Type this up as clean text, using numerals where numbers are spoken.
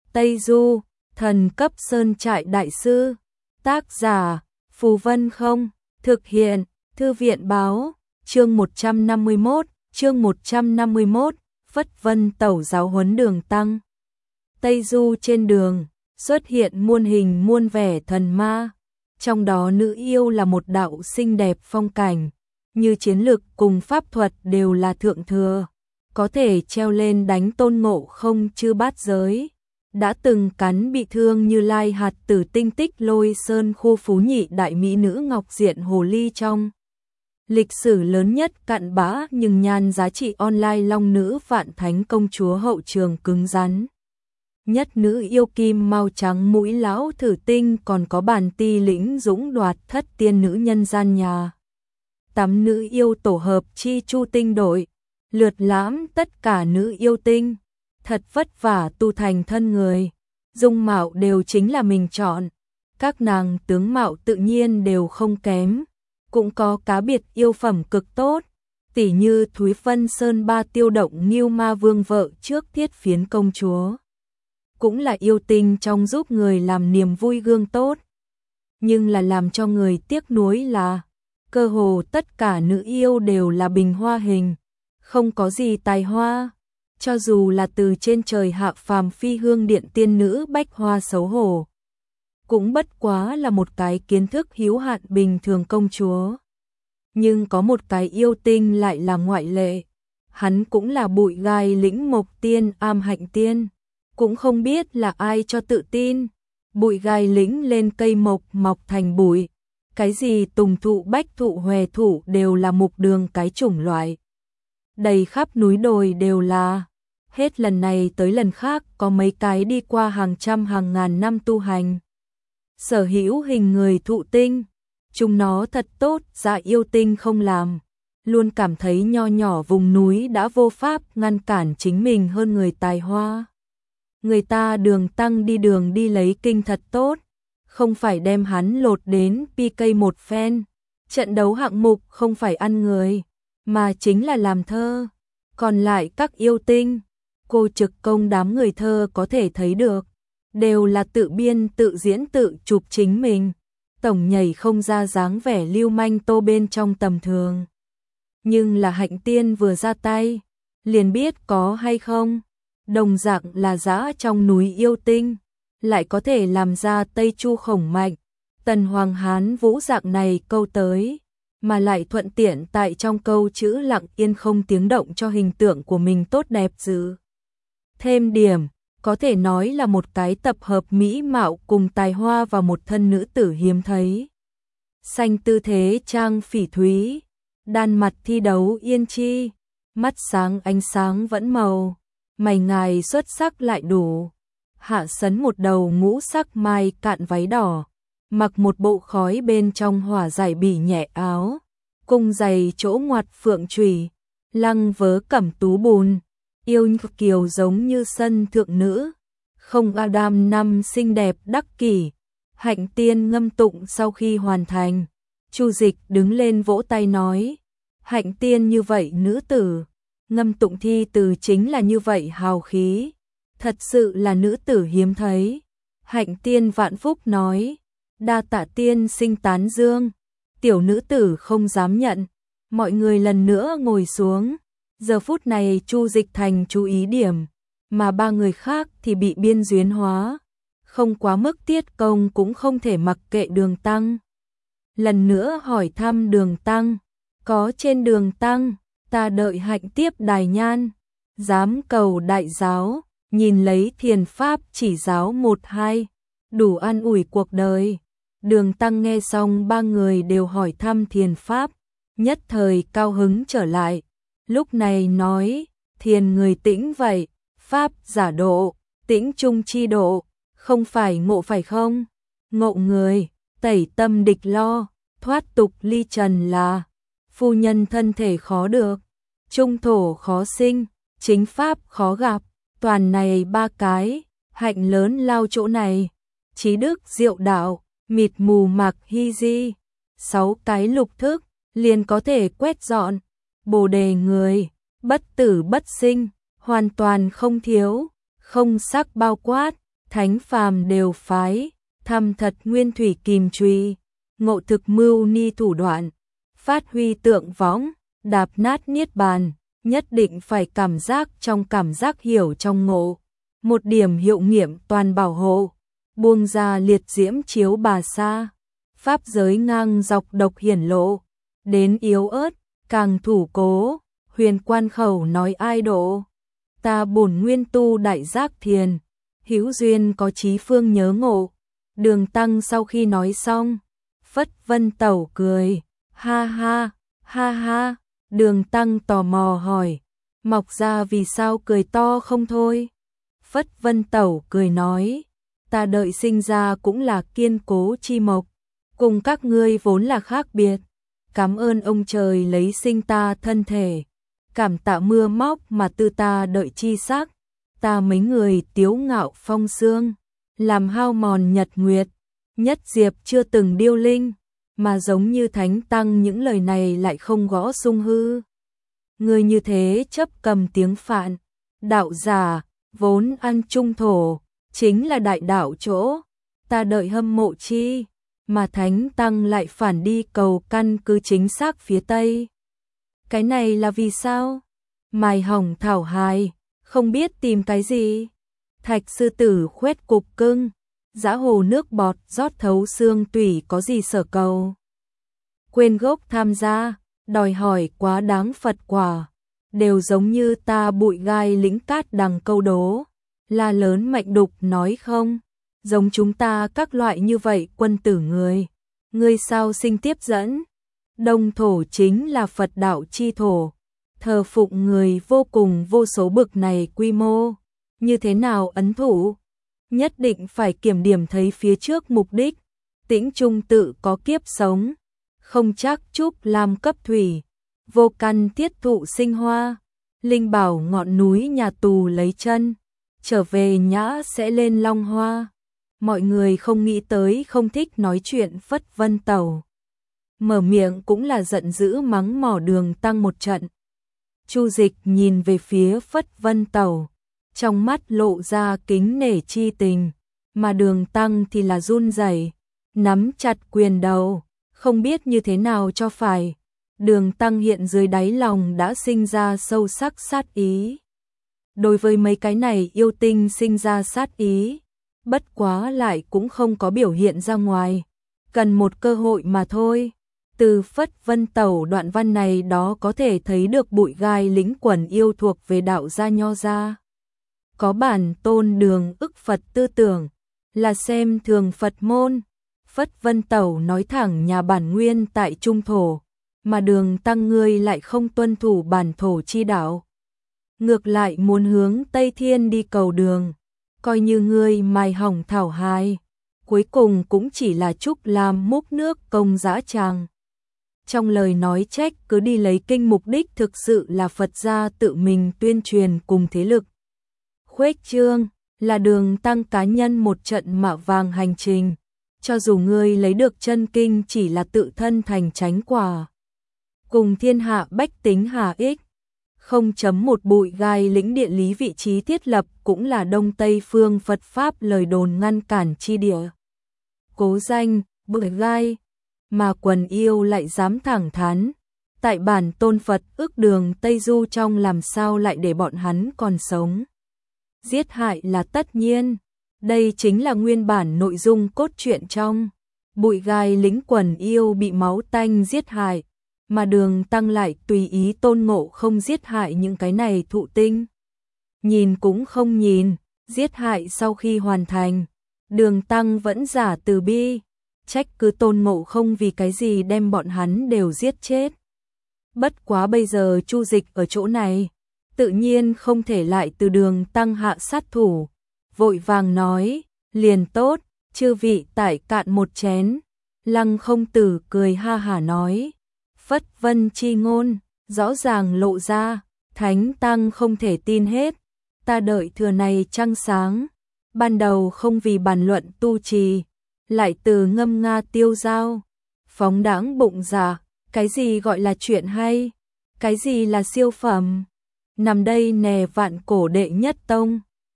Tây Du, thần cấp sơn trại đại sư. Tác giả, Phù Vân Không. Thực hiện, Thư viện báo. Chương 151, Phất Vân Tẩu giáo huấn Đường Tăng. Tây Du trên đường, xuất hiện muôn hình muôn vẻ thần ma. Trong đó nữ yêu là một đạo xinh đẹp phong cảnh, như chiến lực cùng pháp thuật đều là thượng thừa, có thể treo lên đánh Tôn Ngộ Không chư bát giới. Đã từng cắn bị thương Như Lai hạt tử tinh tích Lôi Sơn khu phú nhị đại mỹ nữ ngọc diện hồ ly trong lịch sử lớn nhất cặn bã nhưng nhan giá trị online long nữ vạn thánh công chúa hậu trường cứng rắn nhất nữ yêu kim mao trắng mũi lão thử tinh, còn có bàn ti lĩnh dũng đoạt thất tiên nữ nhân gian nhà tắm nữ yêu tổ hợp chi chu tinh đội, lượt lãm tất cả nữ yêu tinh, thật vất vả tu thành thân người, dung mạo đều chính là mình chọn, các nàng tướng mạo tự nhiên đều không kém, cũng có cá biệt yêu phẩm cực tốt, tỉ như Thúy Vân Sơn Ba Tiêu Động Ngưu Ma Vương vợ trước Thiết Phiến công chúa, cũng là yêu tinh trong giúp người làm niềm vui gương tốt, nhưng là làm cho người tiếc nuối là cơ hồ tất cả nữ yêu đều là bình hoa hình, không có gì tài hoa, cho dù là từ trên trời hạ phàm phi hương điện tiên nữ bách hoa xấu hổ, cũng bất quá là một cái kiến thức hữu hạn bình thường công chúa. Nhưng có một cái yêu tinh lại là ngoại lệ, hắn cũng là bụi gai lĩnh mộc tiên am hạnh tiên, cũng không biết là ai cho tự tin, bụi gai lĩnh lên cây mộc mọc thành bụi, cái gì tùng thụ bách thụ hòe thụ đều là mục đường cái chủng loại. Đầy khắp núi đồi đều là, hết lần này tới lần khác có mấy cái đi qua hàng trăm hàng ngàn năm tu hành. Sở hữu hình người thụ tinh, chúng nó thật tốt, dạ yêu tinh không làm, luôn cảm thấy nho nhỏ vùng núi đã vô pháp ngăn cản chính mình hơn người tài hoa. Người ta Đường Tăng đi đường đi lấy kinh thật tốt, không phải đem hắn lột đến PK một phen, trận đấu hạng mục không phải ăn người, mà chính là làm thơ. Còn lại các yêu tinh, Cô Trực Công đám người thơ có thể thấy được, đều là tự biên tự diễn tự chụp chính mình, tổng nhảy không ra dáng vẻ lưu manh tô bên trong tầm thường. Nhưng là Hạnh Tiên vừa ra tay, liền biết có hay không, đồng dạng là dã trong núi yêu tinh, lại có thể làm ra Tây Chu Khổng Mạnh, Tần Hoàng Hán Vũ dạng này câu tới, mà lại thuận tiện tại trong câu chữ lặng yên không tiếng động cho hình tượng của mình tốt đẹp giữ. Thêm điểm, có thể nói là một cái tập hợp mỹ mạo cùng tài hoa và một thân nữ tử hiếm thấy. Xanh tư thế trang phỉ thúy, đan mặt thi đấu yên chi, mắt sáng ánh sáng vẫn màu, mày ngài xuất sắc lại đủ. Hạ sấn một đầu ngũ sắc mai cạn váy đỏ, mặc một bộ khói bên trong hỏa giải bỉ nhẹ áo, cung giày chỗ ngoặt phượng chùy, lăng vớ cẩm tú bùn, yêu kiều giống như sân thượng nữ, không Adam năm xinh đẹp đắc kỷ. Hạnh Tiên ngâm tụng sau khi hoàn thành, Chu Dịch đứng lên vỗ tay nói, Hạnh Tiên như vậy nữ tử, ngâm tụng thi từ chính là như vậy hào khí, thật sự là nữ tử hiếm thấy. Hạnh Tiên vạn phúc nói, đa tạ tiên sinh tán dương, tiểu nữ tử không dám nhận. Mọi người lần nữa ngồi xuống, giờ phút này Chu Dịch thành chú ý điểm, mà ba người khác thì bị biên duyên hóa, không quá mức tiết công cũng không thể mặc kệ Đường Tăng. Lần nữa hỏi thăm Đường Tăng, có trên Đường Tăng, ta đợi hạnh tiếp đài nhan, dám cầu đại giáo, nhìn lấy thiền pháp chỉ giáo 1-2, đủ an ủi cuộc đời. Đường Tăng nghe xong ba người đều hỏi thăm thiền pháp, nhất thời cao hứng trở lại, lúc này nói, thiền người tĩnh vậy, pháp giả độ, tĩnh trung chi độ, không phải ngộ phải không? Ngộ người, tẩy tâm địch lo, thoát tục ly trần là, phu nhân thân thể khó được, trung thổ khó sinh, chính pháp khó gặp, toàn này ba cái, hạnh lớn lao chỗ này, trí đức diệu đạo, mịt mù mạc hy di, 6 cái lục thức, liền có thể quét dọn, bồ đề người, bất tử bất sinh, hoàn toàn không thiếu, không sắc bao quát, thánh phàm đều phái, thăm thật nguyên thủy kìm truy, ngộ thực mưu ni thủ đoạn, phát huy tượng võng, đạp nát niết bàn, nhất định phải cảm giác trong cảm giác hiểu trong ngộ. Một điểm hiệu nghiệm toàn bảo hộ, buông ra liệt diễm chiếu bà sa, pháp giới ngang dọc độc hiển lộ, đến yếu ớt, càng thủ cố, huyền quan khẩu nói ai độ. Ta bổn nguyên tu đại giác thiền, hữu duyên có chí phương nhớ ngộ. Đường Tăng sau khi nói xong, phất vân tẩu cười, ha ha, ha ha. Đường Tăng tò mò hỏi, Mọc Ra vì sao cười to không thôi? Phất vân tẩu cười nói, ta đợi sinh ra cũng là kiên cố chi mộc, cùng các ngươi vốn là khác biệt. Cảm ơn ông trời lấy sinh ta thân thể, cảm tạ mưa móc mà tư ta đợi chi sắc. Ta mấy người tiếu ngạo phong sương, làm hao mòn nhật nguyệt, nhất diệp chưa từng điêu linh, mà giống như thánh tăng những lời này lại không gõ sung hư. Người như thế chấp cầm tiếng Phạn, đạo giả, vốn ăn trung thổ, chính là đại đạo chỗ, ta đợi hâm mộ chi, mà thánh tăng lại phản đi cầu căn cứ chính xác phía Tây. Cái này là vì sao? Mài hỏng thảo hài, không biết tìm cái gì. Thạch sư tử khoét cục cưng, dã hồ nước bọt rót thấu xương tủy có gì sở cầu. Quên gốc tham gia, đòi hỏi quá đáng Phật quả, đều giống như ta bụi gai lĩnh cát đằng câu đố. La lớn mạnh đục nói không, giống chúng ta các loại như vậy quân tử người sao sinh tiếp dẫn. Đông thổ chính là Phật đạo chi thổ, thờ phụng người vô cùng vô số bực này quy mô, như thế nào ấn thủ? Nhất định phải kiểm điểm thấy phía trước mục đích, tĩnh trung tự có kiếp sống, không chắc chúc làm cấp thủy, vô căn thiết thụ sinh hoa, linh bảo ngọn núi nhà tù lấy chân, trở về nhã sẽ lên long hoa. Mọi người không nghĩ tới không thích nói chuyện Phất Vân Tẩu. Mở miệng cũng là giận dữ mắng mỏ Đường Tăng một trận. Chu Dịch nhìn về phía Phất Vân Tẩu, trong mắt lộ ra kính nể chi tình, mà Đường Tăng thì là run rẩy, nắm chặt quyền đầu, không biết như thế nào cho phải. Đường Tăng hiện dưới đáy lòng đã sinh ra sâu sắc sát ý. Đối với mấy cái này yêu tinh sinh ra sát ý, bất quá lại cũng không có biểu hiện ra ngoài, cần một cơ hội mà thôi. Từ Phất Vân Tẩu đoạn văn này đó có thể thấy được bụi gai lĩnh quẩn yêu thuộc về đạo gia Nho gia. Có bản tôn đường ức Phật tư tưởng, là xem thường Phật môn. Phất Vân Tẩu nói thẳng nhà bản nguyên tại Trung Thổ, mà Đường Tăng ngươi lại không tuân thủ bản thổ chi đạo. Ngược lại muốn hướng Tây Thiên đi cầu đường, coi như ngươi mài hỏng thảo hài, cuối cùng cũng chỉ là trúc làm múc nước công dã tràng. Trong lời nói trách cứ đi lấy kinh mục đích thực sự là Phật gia tự mình tuyên truyền cùng thế lực khuếch trương, là Đường Tăng cá nhân một trận mạ vàng hành trình, cho dù ngươi lấy được chân kinh chỉ là tự thân thành chánh quả, cùng thiên hạ bách tính hà ích. 0.1 bụi gai lĩnh địa lý vị trí thiết lập cũng là Đông Tây phương Phật Pháp lời đồn ngăn cản chi địa. Cố danh, bụi gai, mà quần yêu lại dám thẳng thắn. Tại bản tôn Phật ước đường Tây Du trong làm sao lại để bọn hắn còn sống. Giết hại là tất nhiên, đây chính là nguyên bản nội dung cốt truyện trong. Bụi gai lĩnh quần yêu bị máu tanh giết hại, mà Đường Tăng lại tùy ý tôn ngộ không giết hại những cái này thụ tinh. Nhìn cũng không nhìn, giết hại sau khi hoàn thành, Đường Tăng vẫn giả từ bi, trách cứ tôn ngộ không vì cái gì đem bọn hắn đều giết chết. Bất quá bây giờ Chu Dịch ở chỗ này, tự nhiên không thể lại từ Đường Tăng hạ sát thủ, vội vàng nói, liền tốt, chư vị tải cạn một chén. Lăng Không Tử cười ha hả nói, Phất Vân chi ngôn, rõ ràng lộ ra, Thánh Tăng không thể tin hết, ta đợi thừa này trăng sáng, ban đầu không vì bàn luận tu trì, lại từ ngâm nga tiêu dao, phóng đãng bụng dạ, cái gì gọi là chuyện hay, cái gì là siêu phẩm, nằm đây nè vạn cổ đệ nhất tông.